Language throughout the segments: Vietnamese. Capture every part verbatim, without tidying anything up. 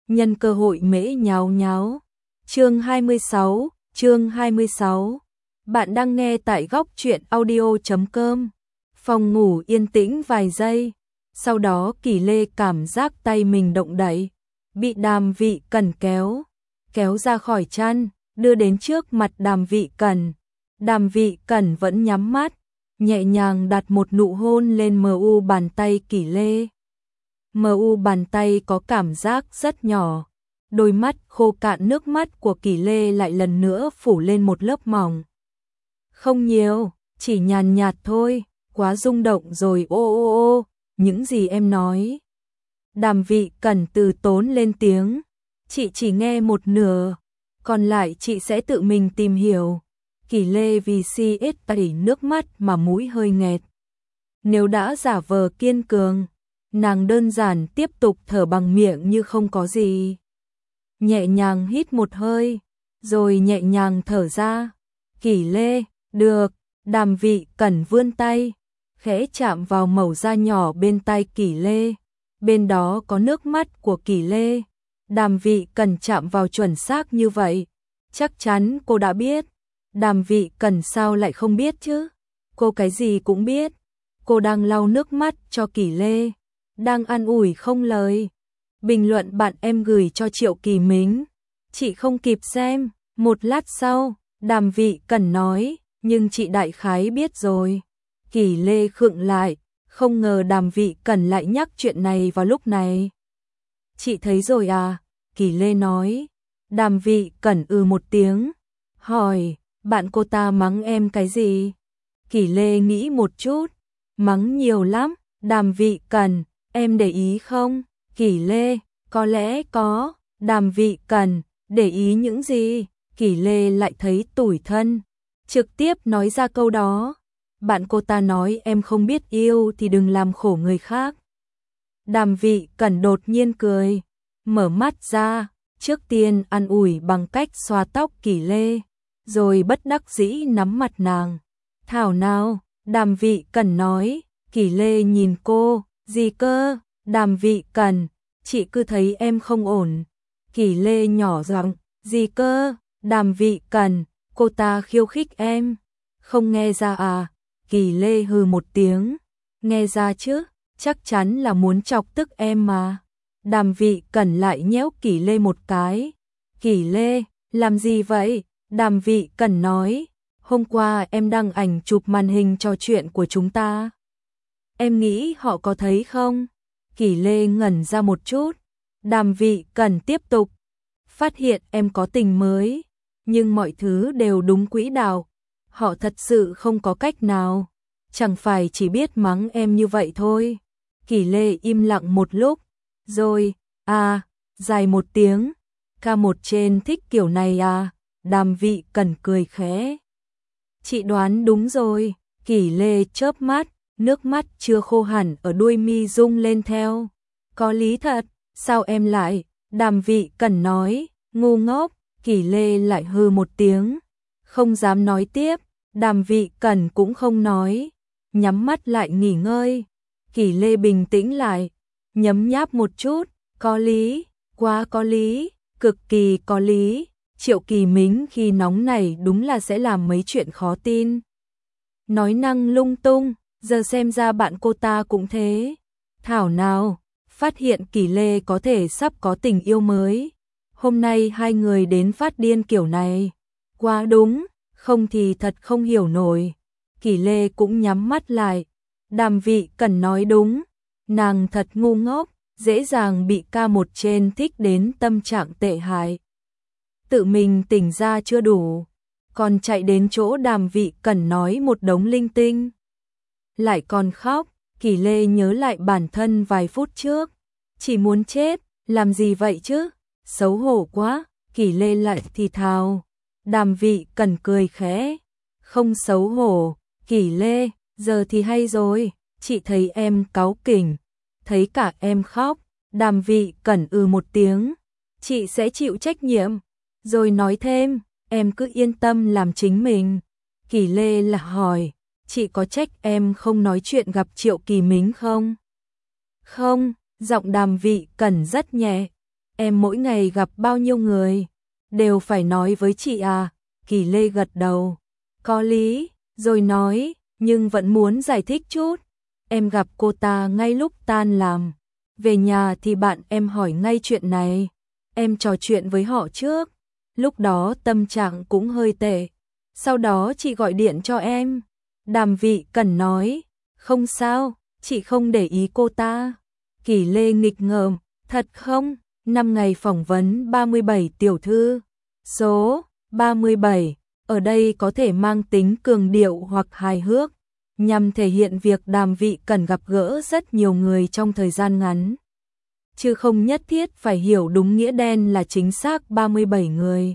nhân cơ hội mễ nháo nháo. Chương hai mươi sáu, chương hai mươi sáu. Bạn đang nghe tại góc truyện audio chấm com. Phòng ngủ yên tĩnh vài giây, sau đó Kỳ Lê cảm giác tay mình động đậy, bị Đàm Vị Cẩn kéo, kéo ra khỏi chăn, đưa đến trước mặt Đàm Vị Cẩn. Đàm Vị Cẩn vẫn nhắm mắt, nhẹ nhàng đặt một nụ hôn lên mờ u bàn tay Kỳ Lê. Mờ u bàn tay có cảm giác rất nhỏ, đôi mắt khô cạn nước mắt của Kỳ Lê lại lần nữa phủ lên một lớp mỏng. Không nhiều, chỉ nhàn nhạt thôi, quá rung động rồi ô ô ô, những gì em nói. Đàm Vị Cẩn từ tốn lên tiếng, chị chỉ nghe một nửa, còn lại chị sẽ tự mình tìm hiểu. Kỳ Lê vì si ít tẩy nước mắt mà mũi hơi nghẹt. Nếu đã giả vờ kiên cường, nàng đơn giản tiếp tục thở bằng miệng như không có gì. Nhẹ nhàng hít một hơi, rồi nhẹ nhàng thở ra. Kỳ Lê, được. Đàm Vị Cẩn vươn tay, khẽ chạm vào mẩu da nhỏ bên tay Kỳ Lê. Bên đó có nước mắt của Kỳ Lê. Đàm Vị Cẩn chạm vào chuẩn xác như vậy. Chắc chắn cô đã biết. Đàm Vị Cẩn sao lại không biết chứ? Cô cái gì cũng biết. Cô đang lau nước mắt cho Kỳ Lê, đang an ủi không lời. Bình luận bạn em gửi cho Triệu Kỳ Mính. Chị không kịp xem. Một lát sau, Đàm Vị Cẩn nói, nhưng chị đại khái biết rồi. Kỳ Lê khựng lại, không ngờ Đàm Vị Cẩn lại nhắc chuyện này vào lúc này. Chị thấy rồi à? Kỳ Lê nói. Đàm Vị Cẩn ừ một tiếng, hỏi, bạn cô ta mắng em cái gì? Kỳ Lê nghĩ một chút, mắng nhiều lắm. Đàm Vị Cẩn, em để ý không? Kỳ Lê, có lẽ có. Đàm Vị Cẩn, để ý những gì? Kỳ Lê lại thấy tủi thân, trực tiếp nói ra câu đó. Bạn cô ta nói em không biết yêu thì đừng làm khổ người khác. Đàm Vị Cẩn đột nhiên cười, mở mắt ra, trước tiên an ủi bằng cách xoa tóc Kỳ Lê, rồi bất đắc dĩ nắm mặt nàng. Thảo nào, Đàm Vị Cẩn nói. Kỳ Lê nhìn cô, gì cơ? Đàm Vị Cẩn, chị cứ thấy em không ổn. Kỳ Lê nhỏ giọng, gì cơ? Đàm Vị Cẩn, cô ta khiêu khích em. Không nghe ra à? Kỳ Lê hừ một tiếng, nghe ra chứ, chắc chắn là muốn chọc tức em mà. Đàm Vị Cẩn lại nhéo Kỳ Lê một cái. Kỳ Lê, làm gì vậy? Đàm Vị Cẩn nói, hôm qua em đăng ảnh chụp màn hình trò chuyện của chúng ta. Em nghĩ họ có thấy không? Kỳ Lê ngẩn ra một chút. Đàm Vị Cẩn tiếp tục, phát hiện em có tình mới, nhưng mọi thứ đều đúng quỹ đạo. Họ thật sự không có cách nào, chẳng phải chỉ biết mắng em như vậy thôi. Kỳ Lê im lặng một lúc, rồi, à, dài một tiếng. Ca một trên thích kiểu này à? Đàm Vị Cẩn cười khẽ. Chị đoán đúng rồi. Kỳ Lê chớp mắt, nước mắt chưa khô hẳn ở đuôi mi rung lên theo. Có lý thật, sao em lại? Đàm Vị Cẩn nói, ngu ngốc. Kỳ Lê lại hừ một tiếng, không dám nói tiếp. Đàm Vị Cẩn cũng không nói, nhắm mắt lại nghỉ ngơi. Kỳ Lê bình tĩnh lại, nhấm nháp một chút, có lý, quá có lý, cực kỳ có lý. Triệu Kỳ Mính khi nóng này đúng là sẽ làm mấy chuyện khó tin. Nói năng lung tung, giờ xem ra bạn cô ta cũng thế. Thảo nào, phát hiện Kỳ Lê có thể sắp có tình yêu mới. Hôm nay hai người đến phát điên kiểu này, quá đúng, không thì thật không hiểu nổi. Kỳ Lê cũng nhắm mắt lại. Đàm Vị Cẩn nói đúng, nàng thật ngu ngốc, dễ dàng bị ca một trên thích đến tâm trạng tệ hại. Tự mình tỉnh ra chưa đủ, còn chạy đến chỗ Đàm Vị Cẩn nói một đống linh tinh. Lại còn khóc. Kỳ Lê nhớ lại bản thân vài phút trước, chỉ muốn chết, làm gì vậy chứ? Xấu hổ quá. Kỳ Lê lại thì thào. Đàm Vị Cẩn cười khẽ, không xấu hổ. Kỳ Lê, giờ thì hay rồi, chị thấy em cáu kỉnh, thấy cả em khóc. Đàm Vị Cẩn ừ một tiếng, chị sẽ chịu trách nhiệm. Rồi nói thêm, em cứ yên tâm làm chính mình. Kỳ Lê là hỏi, chị có trách em không nói chuyện gặp Triệu Kỳ Mính không? Không, giọng Đàm Vị Cẩn rất nhẹ. em mỗi ngày gặp bao nhiêu người, đều phải nói với chị à? Kỳ Lê gật đầu. Có lý, rồi nói, nhưng vẫn muốn giải thích chút. Em gặp cô ta ngay lúc tan làm. Về nhà thì bạn em hỏi ngay chuyện này. Em trò chuyện với họ trước. Lúc đó tâm trạng cũng hơi tệ. Sau đó chị gọi điện cho em. Đàm Vị Cẩn nói, không sao, chị không để ý cô ta. Kỳ Lê nghịch ngợm, thật không? Năm ngày phỏng vấn ba mươi bảy tiểu thư. Số ba mươi bảy ở đây có thể mang tính cường điệu hoặc hài hước, nhằm thể hiện việc Đàm Vị Cẩn gặp gỡ rất nhiều người trong thời gian ngắn, chứ không nhất thiết phải hiểu đúng nghĩa đen là chính xác ba mươi bảy người.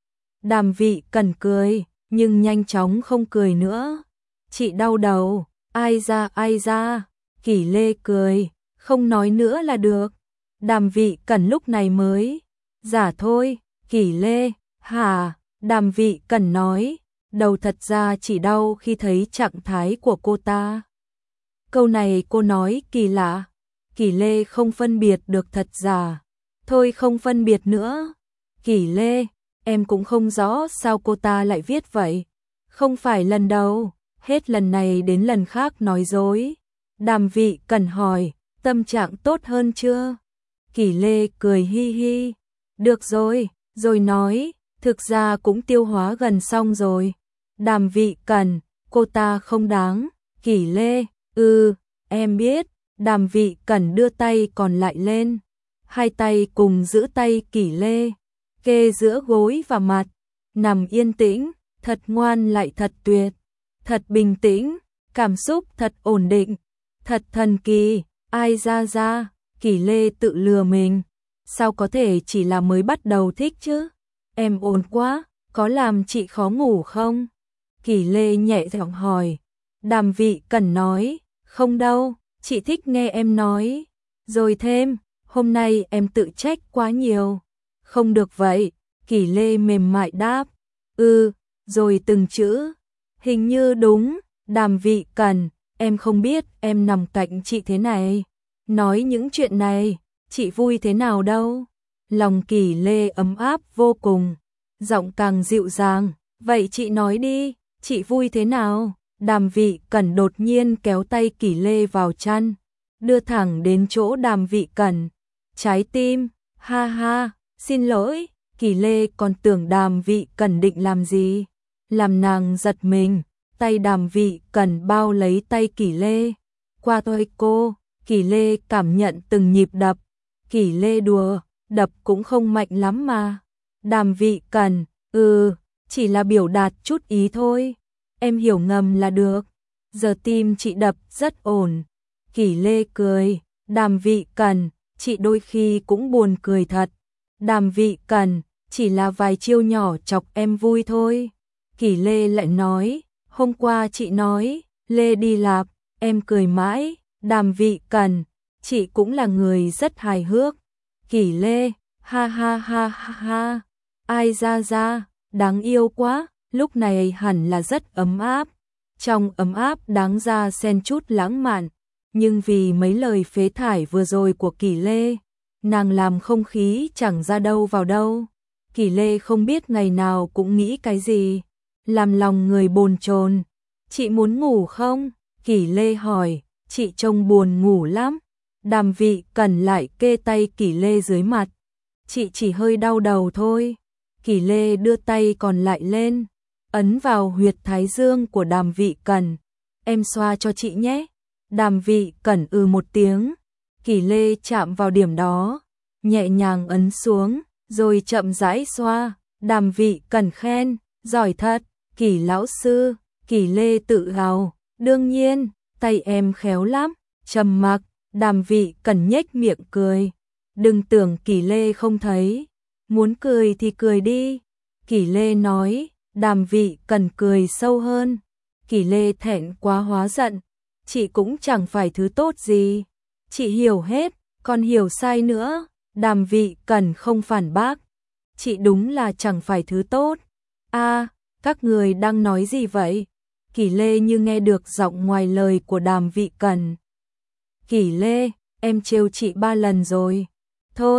Đàm Vị Cẩn cười, nhưng nhanh chóng không cười nữa. Chị đau đầu, ai ra ai ra. Kỳ Lê cười, không nói nữa là được. Đàm Vị Cẩn lúc này mới, giả thôi. Kỳ Lê, hả? Đàm Vị Cẩn nói, đầu thật ra chỉ đau khi thấy trạng thái của cô ta. Câu này cô nói kỳ lạ. Kỳ Lê không phân biệt được thật giả. Thôi không phân biệt nữa. Kỳ Lê, em cũng không rõ sao cô ta lại viết vậy. Không phải lần đầu, hết lần này đến lần khác nói dối. Đàm Vị Cẩn hỏi, tâm trạng tốt hơn chưa? Kỳ Lê cười hi hi. Được rồi, rồi nói, thực ra cũng tiêu hóa gần xong rồi. Đàm Vị Cẩn, cô ta không đáng. Kỳ Lê, ừ, em biết. Đàm Vị Cẩn đưa tay còn lại lên. Hai tay cùng giữ tay Kỳ Lê, kê giữa gối và mặt. Nằm yên tĩnh, thật ngoan lại thật tuyệt. Thật bình tĩnh, cảm xúc thật ổn định. Thật thần kỳ, ai ra ra. Kỳ Lê tự lừa mình. Sao có thể chỉ là mới bắt đầu thích chứ? Em ổn quá, có làm chị khó ngủ không? Kỳ Lê nhẹ giọng hỏi. Đàm Vị Cẩn nói, không đâu, chị thích nghe em nói. Rồi thêm, hôm nay em tự trách quá nhiều. Không được vậy. Kỳ Lê mềm mại đáp. Ừ, rồi từng chữ. Hình như đúng. Đàm Vị Cẩn, em không biết em nằm cạnh chị thế này, nói những chuyện này, chị vui thế nào đâu. Lòng Kỳ Lê ấm áp vô cùng, giọng càng dịu dàng. Vậy chị nói đi, chị vui thế nào? Đàm Vị Cẩn đột nhiên kéo tay Kỳ Lê vào chăn, đưa thẳng đến chỗ Đàm Vị Cẩn. Trái tim, ha ha, xin lỗi. Kỳ Lê còn tưởng Đàm Vị Cẩn định làm gì, làm nàng giật mình. Tay Đàm Vị Cẩn bao lấy tay Kỳ Lê. Qua tôi cô, Kỳ Lê cảm nhận từng nhịp đập. Kỳ Lê đùa, đập cũng không mạnh lắm mà. Đàm Vị Cẩn, ừ, chỉ là biểu đạt chút ý thôi. Em hiểu ngầm là được. Giờ tim chị đập rất ổn. Kỳ Lê cười. Đàm Vị Cẩn, chị đôi khi cũng buồn cười thật. Đàm Vị Cẩn, chỉ là vài chiêu nhỏ chọc em vui thôi. Kỳ Lê lại nói, hôm qua chị nói, Lê đi lạp, em cười mãi. Đàm Vị Cẩn, chị cũng là người rất hài hước. Kỳ Lê, ha ha ha ha ha. Ai ra ra, đáng yêu quá. Lúc này hẳn là rất ấm áp. Trong ấm áp đáng ra xen chút lãng mạn, nhưng vì mấy lời phế thải vừa rồi của Kỳ Lê, nàng làm không khí chẳng ra đâu vào đâu. Kỳ Lê không biết ngày nào cũng nghĩ cái gì, làm lòng người bồn chồn. Chị muốn ngủ không? Kỳ Lê hỏi. Chị trông buồn ngủ lắm. Đàm Vị Cẩn lại kê tay Kỳ Lê dưới mặt. Chị chỉ hơi đau đầu thôi. Kỳ Lê đưa tay còn lại lên, ấn vào huyệt thái dương của Đàm Vị Cẩn. Em xoa cho chị nhé. Đàm Vị Cẩn ừ một tiếng. Kỳ Lê chạm vào điểm đó, nhẹ nhàng ấn xuống, rồi chậm rãi xoa. Đàm Vị Cẩn khen, giỏi thật, Kỳ lão sư. Kỳ Lê tự hào, đương nhiên, tay em khéo lắm. Trầm mặc, Đàm Vị Cẩn nhếch miệng cười. Đừng tưởng Kỳ Lê không thấy, muốn cười thì cười đi. Kỳ Lê nói. Đàm Vị Cẩn cười sâu hơn. Kỳ Lê thẹn quá hóa giận. Chị cũng chẳng phải thứ tốt gì. Chị hiểu hết, còn hiểu sai nữa. Đàm Vị Cẩn không phản bác. Chị đúng là chẳng phải thứ tốt. A, các người đang nói gì vậy? Kỳ Lê như nghe được giọng ngoài lời của Đàm Vị Cẩn. Kỳ Lê, em trêu chị ba lần rồi. Thôi,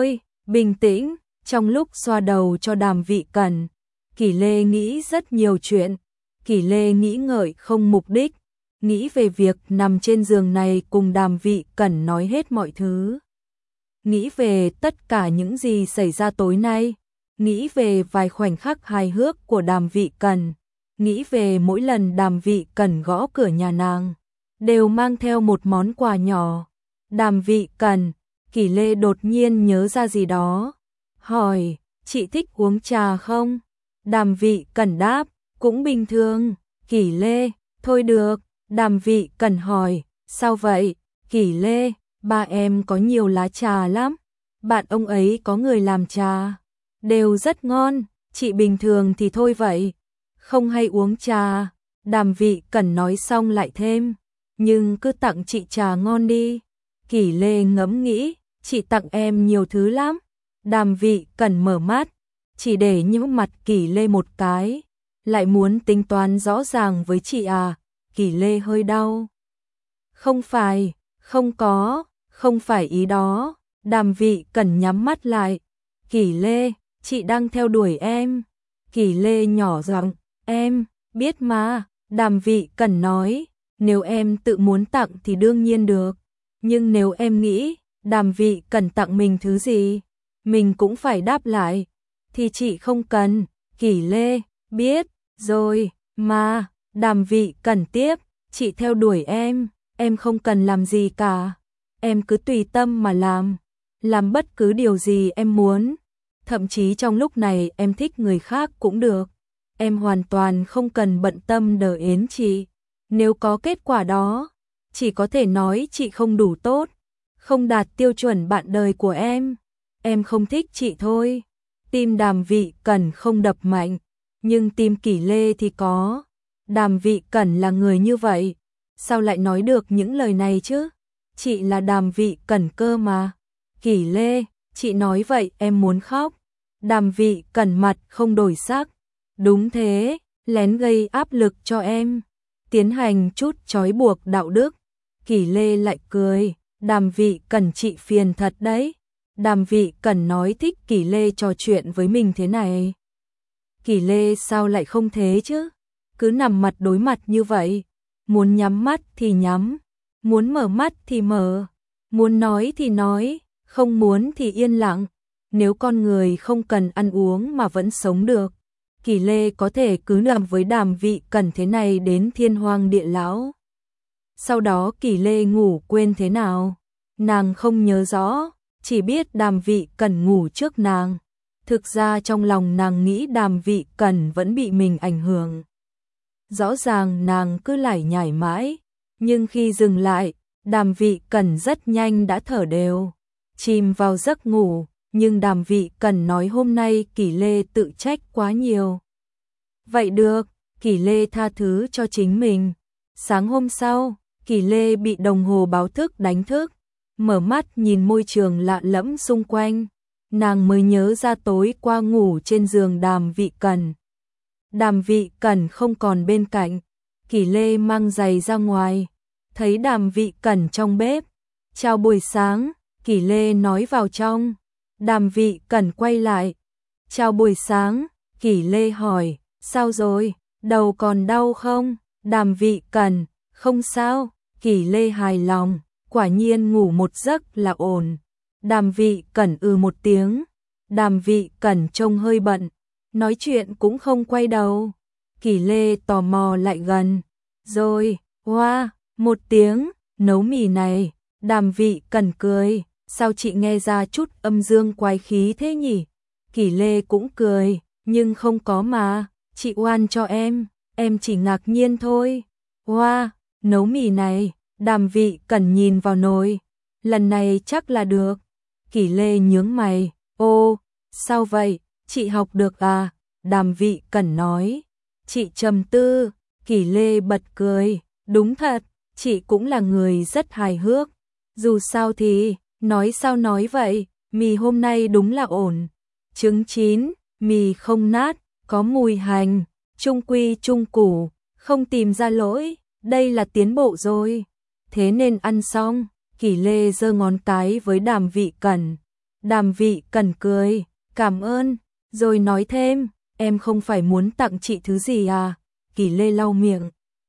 Bình tĩnh, trong lúc xoa đầu cho Đàm Vị Cẩn, Kỷ Lê nghĩ rất nhiều chuyện. Kỷ Lê nghĩ ngợi không mục đích, nghĩ về việc nằm trên giường này cùng Đàm Vị Cẩn nói hết mọi thứ. Nghĩ về tất cả những gì xảy ra tối nay, nghĩ về vài khoảnh khắc hài hước của Đàm Vị Cẩn, nghĩ về mỗi lần Đàm Vị Cẩn gõ cửa nhà nàng, đều mang theo một món quà nhỏ. Đàm Vị Cẩn, Kỷ Lê đột nhiên nhớ ra gì đó, hỏi, chị thích uống trà không? Đàm Vị Cẩn đáp, cũng bình thường. Kỷ Lê, thôi được. Đàm Vị Cẩn hỏi, sao vậy? Kỷ Lê, ba em có nhiều lá trà lắm. Bạn ông ấy có người làm trà, đều rất ngon, chị bình thường thì thôi vậy, không hay uống trà. Đàm Vị Cẩn nói xong lại thêm, nhưng cứ tặng chị trà ngon đi. Kỷ Lê ngẫm nghĩ, chị tặng em nhiều thứ lắm. Đàm Vị Cẩn mở mắt, chỉ để nhíu mặt Kỷ Lê một cái, lại muốn tính toán rõ ràng với chị à? Kỷ Lê hơi đau. Không phải, không có, không phải ý đó. Đàm Vị Cẩn nhắm mắt lại. Kỷ Lê, chị đang theo đuổi em. Kỷ Lê nhỏ giọng, em biết mà. Đàm Vị Cẩn nói, nếu em tự muốn tặng thì đương nhiên được, nhưng nếu em nghĩ Đàm Vị Cẩn tặng mình thứ gì, mình cũng phải đáp lại, thì chị không cần. Kỷ Lê, biết rồi mà. Đàm Vị Cẩn tiếp, chị theo đuổi em, em không cần làm gì cả, em cứ tùy tâm mà làm, làm bất cứ điều gì em muốn, thậm chí trong lúc này em thích người khác cũng được, em hoàn toàn không cần bận tâm đờ yến chị. Nếu có kết quả đó, chỉ có thể nói chị không đủ tốt, không đạt tiêu chuẩn bạn đời của em, em không thích chị thôi. Tim Đàm Vị Cẩn không đập mạnh, nhưng tim Kỷ Lê thì có. Đàm Vị Cẩn là người như vậy, sao lại nói được những lời này chứ? Chị là Đàm Vị Cẩn cơ mà. Kỷ Lê, chị nói vậy em muốn khóc. Đàm Vị Cẩn mặt không đổi sắc. Đúng thế, lén gây áp lực cho em, tiến hành chút trói buộc đạo đức. Kỷ Lê lại cười, Đàm Vị Cẩn chị phiền thật đấy. Đàm Vị Cẩn nói thích Kỷ Lê trò chuyện với mình thế này. Kỷ Lê sao lại không thế chứ? Cứ nằm mặt đối mặt như vậy, muốn nhắm mắt thì nhắm, muốn mở mắt thì mở, muốn nói thì nói, không muốn thì yên lặng. Nếu con người không cần ăn uống mà vẫn sống được, Kỷ Lê có thể cứ nằm với Đàm Vị Cẩn thế này đến thiên hoàng địa lão. Sau đó Kỷ Lê ngủ quên thế nào, nàng không nhớ rõ, chỉ biết Đàm Vị Cẩn ngủ trước nàng. Thực ra trong lòng nàng nghĩ Đàm Vị Cẩn vẫn bị mình ảnh hưởng. Rõ ràng nàng cứ lải nhải mãi, nhưng khi dừng lại, Đàm Vị Cẩn rất nhanh đã thở đều, chìm vào giấc ngủ. Nhưng Đàm Vị Cẩn nói hôm nay Kỷ Lê tự trách quá nhiều. Vậy được, Kỷ Lê tha thứ cho chính mình. Sáng hôm sau, Kỷ Lê bị đồng hồ báo thức đánh thức, mở mắt nhìn môi trường lạ lẫm xung quanh, nàng mới nhớ ra tối qua ngủ trên giường Đàm Vị Cẩn. Đàm Vị Cẩn không còn bên cạnh, Kỷ Lê mang giày ra ngoài, thấy Đàm Vị Cẩn trong bếp. Chào buổi sáng, Kỷ Lê nói vào trong. Đàm Vị Cẩn quay lại. Chào buổi sáng, Kỷ Lê hỏi, sao rồi, đầu còn đau không? Đàm Vị Cẩn, không sao. Kỷ Lê hài lòng, quả nhiên ngủ một giấc là ổn. Đàm Vị Cẩn ừ một tiếng. Đàm Vị Cẩn trông hơi bận, nói chuyện cũng không quay đầu. Kỷ Lê tò mò lại gần, rồi, hoa, một tiếng, nấu mì này. Đàm Vị Cẩn cười, sao chị nghe ra chút âm dương quái khí thế nhỉ? Kỷ Lê cũng cười, nhưng không có mà, chị oan cho em, em chỉ ngạc nhiên thôi. Hoa, nấu mì này. Đàm Vị Cẩn nhìn vào nồi, lần này chắc là được. Kỷ Lê nhướng mày, ô, sao vậy, chị học được à? Đàm Vị Cẩn nói, chị trầm tư. Kỷ Lê bật cười, đúng thật, chị cũng là người rất hài hước. Dù sao thì, nói sao nói vậy, mì hôm nay đúng là ổn. Trứng chín, mì không nát, có mùi hành, trung quy trung củ, không tìm ra lỗi, đây là tiến bộ rồi. Thế nên ăn xong, Kỷ Lê giơ ngón cái với Đàm Vị Cẩn. Đàm Vị Cẩn cười, cảm ơn, rồi nói thêm, em không phải muốn tặng chị thứ gì à? Kỷ Lê lau miệng.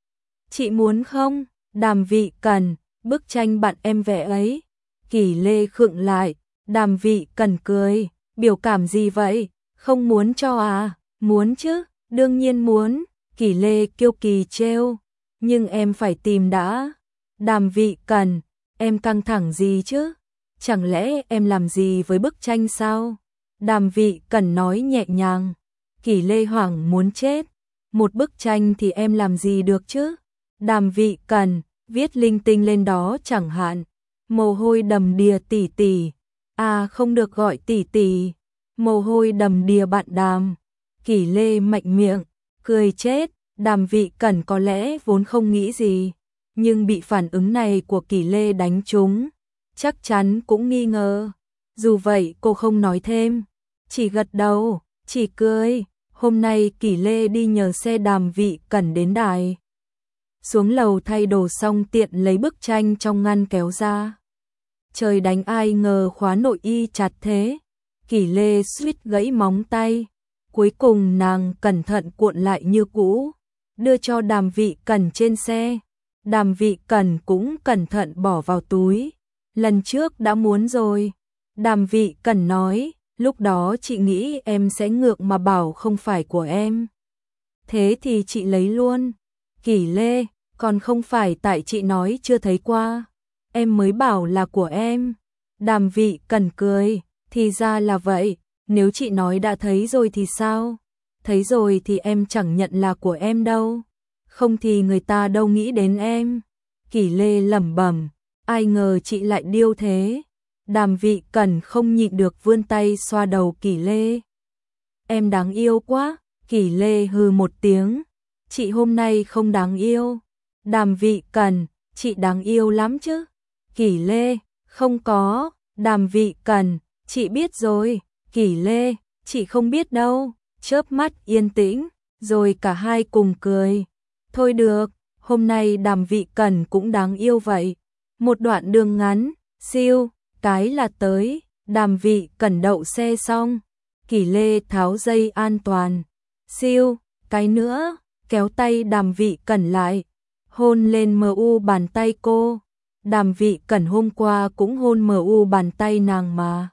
Chị muốn không? Đàm Vị Cẩn, bức tranh bạn em vẽ ấy. Kỷ Lê khựng lại, Đàm Vị Cẩn cười, biểu cảm gì vậy? Không muốn cho à? Muốn chứ, đương nhiên muốn. Kỷ Lê kiêu kỳ trêu, nhưng em phải tìm đã. Đàm Vị Cẩn, em căng thẳng gì chứ? Chẳng lẽ em làm gì với bức tranh sao? Đàm Vị Cẩn nói nhẹ nhàng. Kỷ Lê hoảng muốn chết. Một bức tranh thì em làm gì được chứ? Đàm Vị Cẩn, viết linh tinh lên đó chẳng hạn. Mồ hôi đầm đìa tỉ tỉ. À không được gọi tỉ tỉ. Mồ hôi đầm đìa bạn Đàm. Kỷ Lê mạnh miệng, cười chết. Đàm Vị Cẩn có lẽ vốn không nghĩ gì, nhưng bị phản ứng này của Kỷ Lê đánh trúng, chắc chắn cũng nghi ngờ. Dù vậy cô không nói thêm, chỉ gật đầu, chỉ cười. Hôm nay Kỷ Lê đi nhờ xe Đàm Vị Cẩn đến đài. Xuống lầu thay đồ xong tiện lấy bức tranh trong ngăn kéo ra. Trời đánh ai ngờ khóa nội y chặt thế. Kỷ Lê suýt gãy móng tay. Cuối cùng nàng cẩn thận cuộn lại như cũ, đưa cho Đàm Vị Cẩn trên xe. Đàm Vị Cẩn cũng cẩn thận bỏ vào túi. Lần trước đã muốn rồi. Đàm Vị Cẩn nói, lúc đó chị nghĩ em sẽ ngượng mà bảo không phải của em. Thế thì chị lấy luôn. Kỷ Lê, còn không phải tại chị nói chưa thấy qua, em mới bảo là của em. Đàm Vị Cẩn cười, thì ra là vậy, nếu chị nói đã thấy rồi thì sao? Thấy rồi thì em chẳng nhận là của em đâu. Không thì người ta đâu nghĩ đến em. Kỷ Lê lẩm bẩm, ai ngờ chị lại điêu thế. Đàm Vị Cẩn không nhịn được vươn tay xoa đầu Kỷ Lê. Em đáng yêu quá. Kỷ Lê hừ một tiếng, chị hôm nay không đáng yêu. Đàm Vị Cẩn, chị đáng yêu lắm chứ. Kỷ Lê, không có. Đàm Vị Cẩn, chị biết rồi. Kỷ Lê, chị không biết đâu. Chớp mắt yên tĩnh, rồi cả hai cùng cười. Thôi được, hôm nay Đàm Vị Cẩn cũng đáng yêu vậy. Một đoạn đường ngắn, siêu, cái là tới. Đàm Vị Cẩn đậu xe xong, Kỷ Lê tháo dây an toàn. Siêu, cái nữa, kéo tay Đàm Vị Cẩn lại, hôn lên mờ u bàn tay cô. Đàm Vị Cẩn hôm qua cũng hôn mờ u bàn tay nàng mà.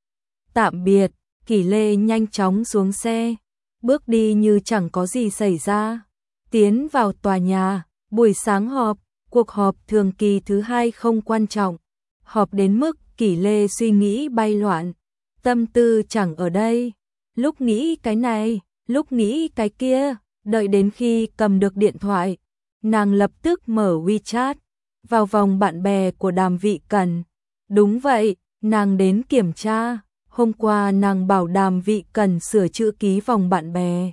Tạm biệt, Kỷ Lê nhanh chóng xuống xe, bước đi như chẳng có gì xảy ra. Tiến vào tòa nhà, buổi sáng họp, cuộc họp thường kỳ thứ hai không quan trọng. Họp đến mức Kỷ Lê suy nghĩ bay loạn, tâm tư chẳng ở đây. Lúc nghĩ cái này, lúc nghĩ cái kia, đợi đến khi cầm được điện thoại, nàng lập tức mở WeChat, vào vòng bạn bè của Đàm Vị Cẩn. Đúng vậy, nàng đến kiểm tra. Hôm qua nàng bảo Đàm Vị Cẩn sửa chữ ký vòng bạn bè.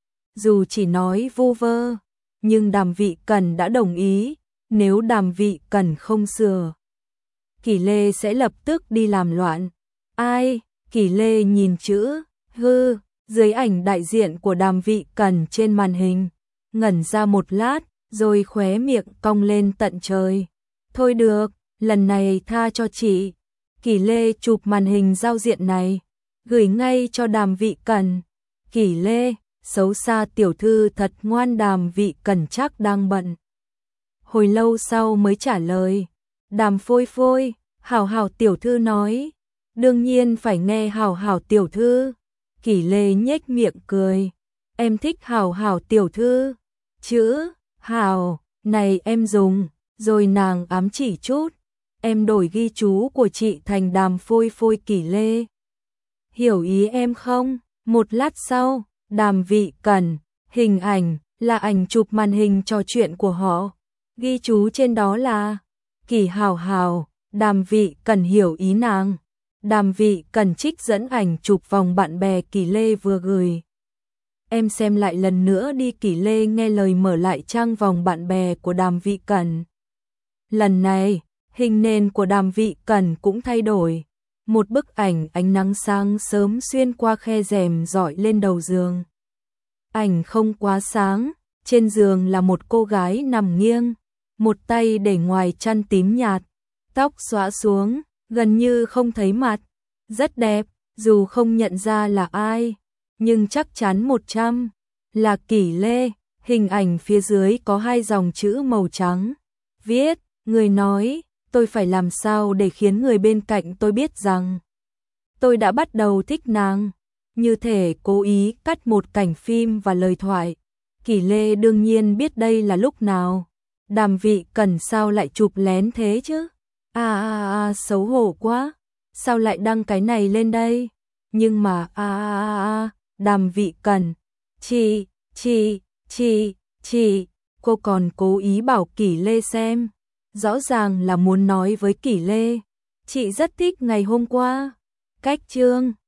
Dù chỉ nói vu vơ, nhưng Đàm Vị Cẩn đã đồng ý, nếu Đàm Vị Cẩn không sửa, Kỷ Lê sẽ lập tức đi làm loạn. Ai? Kỷ Lê nhìn chữ hư dưới ảnh đại diện của Đàm Vị Cẩn trên màn hình, ngẩn ra một lát, rồi khóe miệng cong lên tận trời. Thôi được, lần này tha cho chị. Kỷ Lê chụp màn hình giao diện này, gửi ngay cho Đàm Vị Cẩn. Kỷ Lê, xấu xa tiểu thư thật ngoan. Đàm Vị Cẩn chắc đang bận. Hồi lâu sau mới trả lời. Đàm phôi phôi, hảo hảo tiểu thư nói. Đương nhiên phải nghe hảo hảo tiểu thư. Kỷ Lê nhếch miệng cười. Em thích hảo hảo tiểu thư. Chữ hảo này em dùng, rồi nàng ám chỉ chút. Em đổi ghi chú của chị thành Đàm phôi phôi. Kỷ Lê, hiểu ý em không? Một lát sau, Đàm Vị Cẩn, hình ảnh là ảnh chụp màn hình trò chuyện của họ. Ghi chú trên đó là Kỷ hảo hảo. Đàm Vị Cẩn hiểu ý nàng. Đàm Vị Cẩn trích dẫn ảnh chụp vòng bạn bè Kỷ Lê vừa gửi. Em xem lại lần nữa đi. Kỷ Lê nghe lời mở lại trang vòng bạn bè của Đàm Vị Cẩn. Lần này, hình nền của Đàm Vị Cẩn cũng thay đổi. Một bức ảnh ánh nắng sáng sớm xuyên qua khe rèm rọi lên đầu giường. Ảnh không quá sáng, trên giường là một cô gái nằm nghiêng, một tay để ngoài chăn tím nhạt, tóc xõa xuống, gần như không thấy mặt. Rất đẹp, dù không nhận ra là ai, nhưng chắc chắn một trăm là Kỷ Lê. Hình ảnh phía dưới có hai dòng chữ màu trắng. Viết, người nói, tôi phải làm sao để khiến người bên cạnh tôi biết rằng tôi đã bắt đầu thích nàng. Như thể cố ý cắt một cảnh phim và lời thoại. Kỷ Lê đương nhiên biết đây là lúc nào. Đàm Vị Cẩn sao lại chụp lén thế chứ? À à à, xấu hổ quá. Sao lại đăng cái này lên đây? Nhưng mà à à à, à Đàm Vị Cẩn, chị, chị, chị, chị, cô còn cố ý bảo Kỷ Lê xem. Rõ ràng là muốn nói với Kỷ Lê, chị rất thích ngày hôm qua. Cách chương